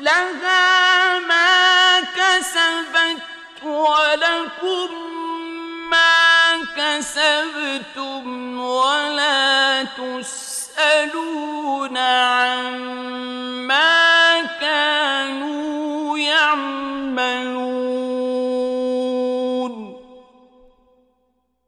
لها ما كسبت ولكم ما كسبتم ولا تسألون عما